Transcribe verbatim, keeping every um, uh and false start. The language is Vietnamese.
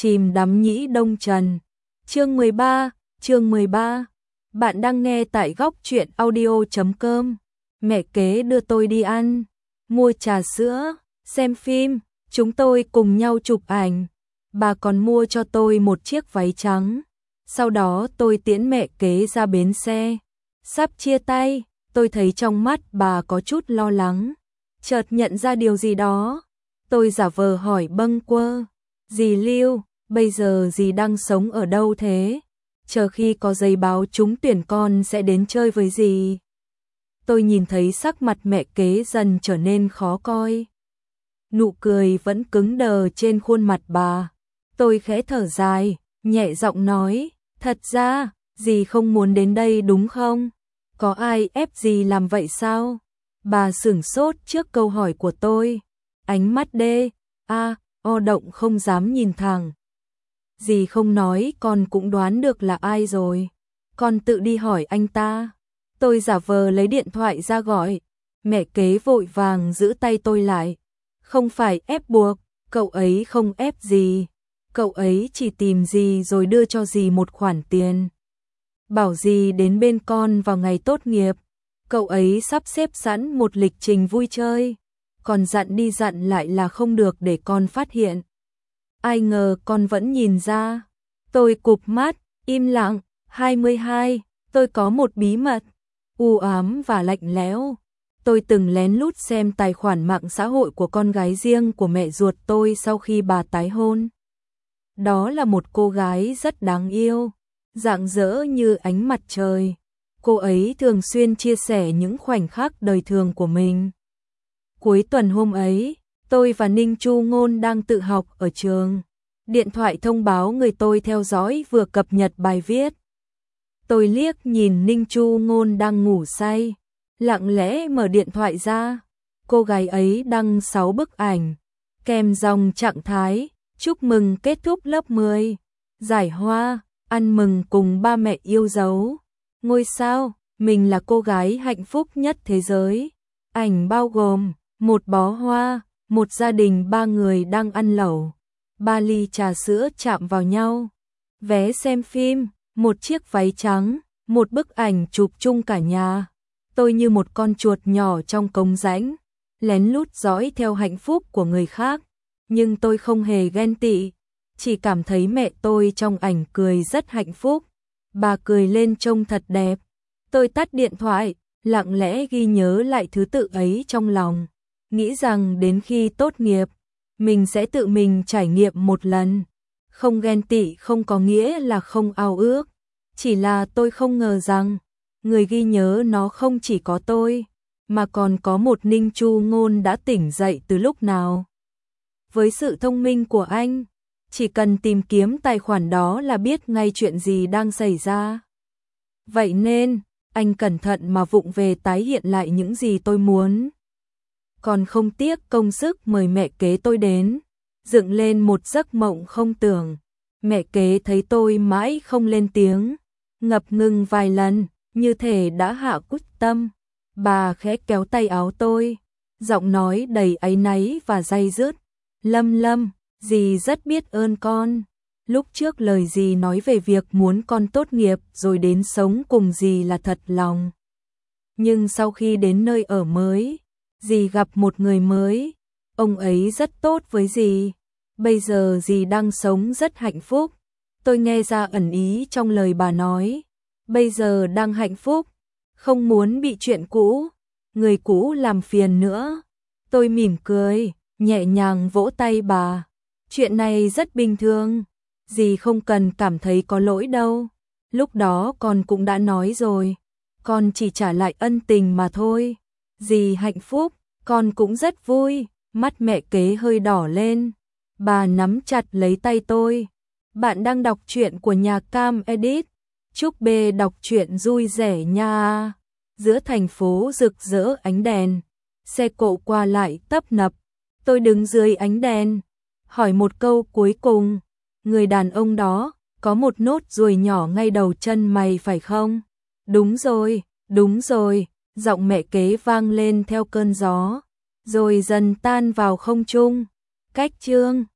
chìm đắm nhĩ đông trần. Chương mười ba, chương mười ba. Bạn đang nghe tại góc truyện audio chấm com. Mẹ kế đưa tôi đi ăn, mua trà sữa, xem phim, chúng tôi cùng nhau chụp ảnh. Bà còn mua cho tôi một chiếc váy trắng. Sau đó tôi tiễn mẹ kế ra bến xe. Sắp chia tay, tôi thấy trong mắt bà có chút lo lắng. Chợt nhận ra điều gì đó. Tôi giả vờ hỏi bâng quơ. Dì Lưu, bây giờ dì đang sống ở đâu thế? Chờ khi có giấy báo trúng tuyển con sẽ đến chơi với dì. Tôi nhìn thấy sắc mặt mẹ kế dần trở nên khó coi. Nụ cười vẫn cứng đờ trên khuôn mặt bà. Tôi khẽ thở dài, nhẹ giọng nói, thật ra, dì không muốn đến đây đúng không? Có ai ép dì làm vậy sao? Bà sửng sốt trước câu hỏi của tôi. Ánh mắt đê, a, o động không dám nhìn thẳng. Dì không nói con cũng đoán được là ai rồi. Con tự đi hỏi anh ta. Tôi giả vờ lấy điện thoại ra gọi. Mẹ kế vội vàng giữ tay tôi lại. Không phải ép buộc, cậu ấy không ép gì. Cậu ấy chỉ tìm dì rồi đưa cho dì một khoản tiền. Bảo dì đến bên con vào ngày tốt nghiệp. Cậu ấy sắp xếp sẵn một lịch trình vui chơi. Còn dặn đi dặn lại là không được để con phát hiện. Ai ngờ con vẫn nhìn ra. Tôi cụp mắt, im lặng. hai mươi hai, tôi có một bí mật. U ám và lạnh lẽo. Tôi từng lén lút xem tài khoản mạng xã hội của con gái riêng của mẹ ruột tôi sau khi bà tái hôn. Đó là một cô gái rất đáng yêu, rạng rỡ như ánh mặt trời. Cô ấy thường xuyên chia sẻ những khoảnh khắc đời thường của mình. Cuối tuần hôm ấy, tôi và Ninh Chu Ngôn đang tự học ở trường. Điện thoại thông báo người tôi theo dõi vừa cập nhật bài viết. Tôi liếc nhìn Ninh Chu Ngôn đang ngủ say, lặng lẽ mở điện thoại ra. Cô gái ấy đăng sáu bức ảnh, kèm dòng trạng thái, chúc mừng kết thúc lớp mười, giải hoa, ăn mừng cùng ba mẹ yêu dấu. Ngôi sao, mình là cô gái hạnh phúc nhất thế giới. Ảnh bao gồm một bó hoa, một gia đình ba người đang ăn lẩu, ba ly trà sữa chạm vào nhau, vé xem phim, một chiếc váy trắng, một bức ảnh chụp chung cả nhà. Tôi như một con chuột nhỏ trong cống rãnh, lén lút dõi theo hạnh phúc của người khác, nhưng tôi không hề ghen tị, chỉ cảm thấy mẹ tôi trong ảnh cười rất hạnh phúc. Bà cười lên trông thật đẹp. Tôi tắt điện thoại, lặng lẽ ghi nhớ lại thứ tự ấy trong lòng, nghĩ rằng đến khi tốt nghiệp, mình sẽ tự mình trải nghiệm một lần. Không ghen tị không có nghĩa là không ao ước, chỉ là tôi không ngờ rằng người ghi nhớ nó không chỉ có tôi, mà còn có một Ninh Chu Ngôn đã tỉnh dậy từ lúc nào. Với sự thông minh của anh, chỉ cần tìm kiếm tài khoản đó là biết ngay chuyện gì đang xảy ra. Vậy nên, anh cẩn thận mà vụng về tái hiện lại những gì tôi muốn. Còn không tiếc công sức mời mẹ kế tôi đến, dựng lên một giấc mộng không tưởng. Mẹ kế thấy tôi mãi không lên tiếng, ngập ngừng vài lần, như thể đã hạ quyết tâm. Bà khẽ kéo tay áo tôi, giọng nói đầy áy náy và day dứt. Lâm Lâm, dì rất biết ơn con. Lúc trước lời dì nói về việc muốn con tốt nghiệp rồi đến sống cùng dì là thật lòng. Nhưng sau khi đến nơi ở mới, dì gặp một người mới. Ông ấy rất tốt với dì. Bây giờ dì đang sống rất hạnh phúc. Tôi nghe ra ẩn ý trong lời bà nói. Bây giờ đang hạnh phúc, không muốn bị chuyện cũ, người cũ làm phiền nữa. Tôi mỉm cười, nhẹ nhàng vỗ tay bà. Chuyện này rất bình thường, dì không cần cảm thấy có lỗi đâu. Lúc đó con cũng đã nói rồi, con chỉ trả lại ân tình mà thôi. Dì hạnh phúc, con cũng rất vui. Mắt mẹ kế hơi đỏ lên, bà nắm chặt lấy tay tôi. Bạn đang đọc truyện của nhà Cam Edit. Chúc bê đọc truyện vui vẻ nha. Giữa thành phố rực rỡ ánh đèn, xe cộ qua lại tấp nập. Tôi đứng dưới ánh đèn, hỏi một câu cuối cùng. Người đàn ông đó, có một nốt ruồi nhỏ ngay đầu chân mày phải không? Đúng rồi, đúng rồi, giọng mẹ kế vang lên theo cơn gió, rồi dần tan vào không trung. Cách chương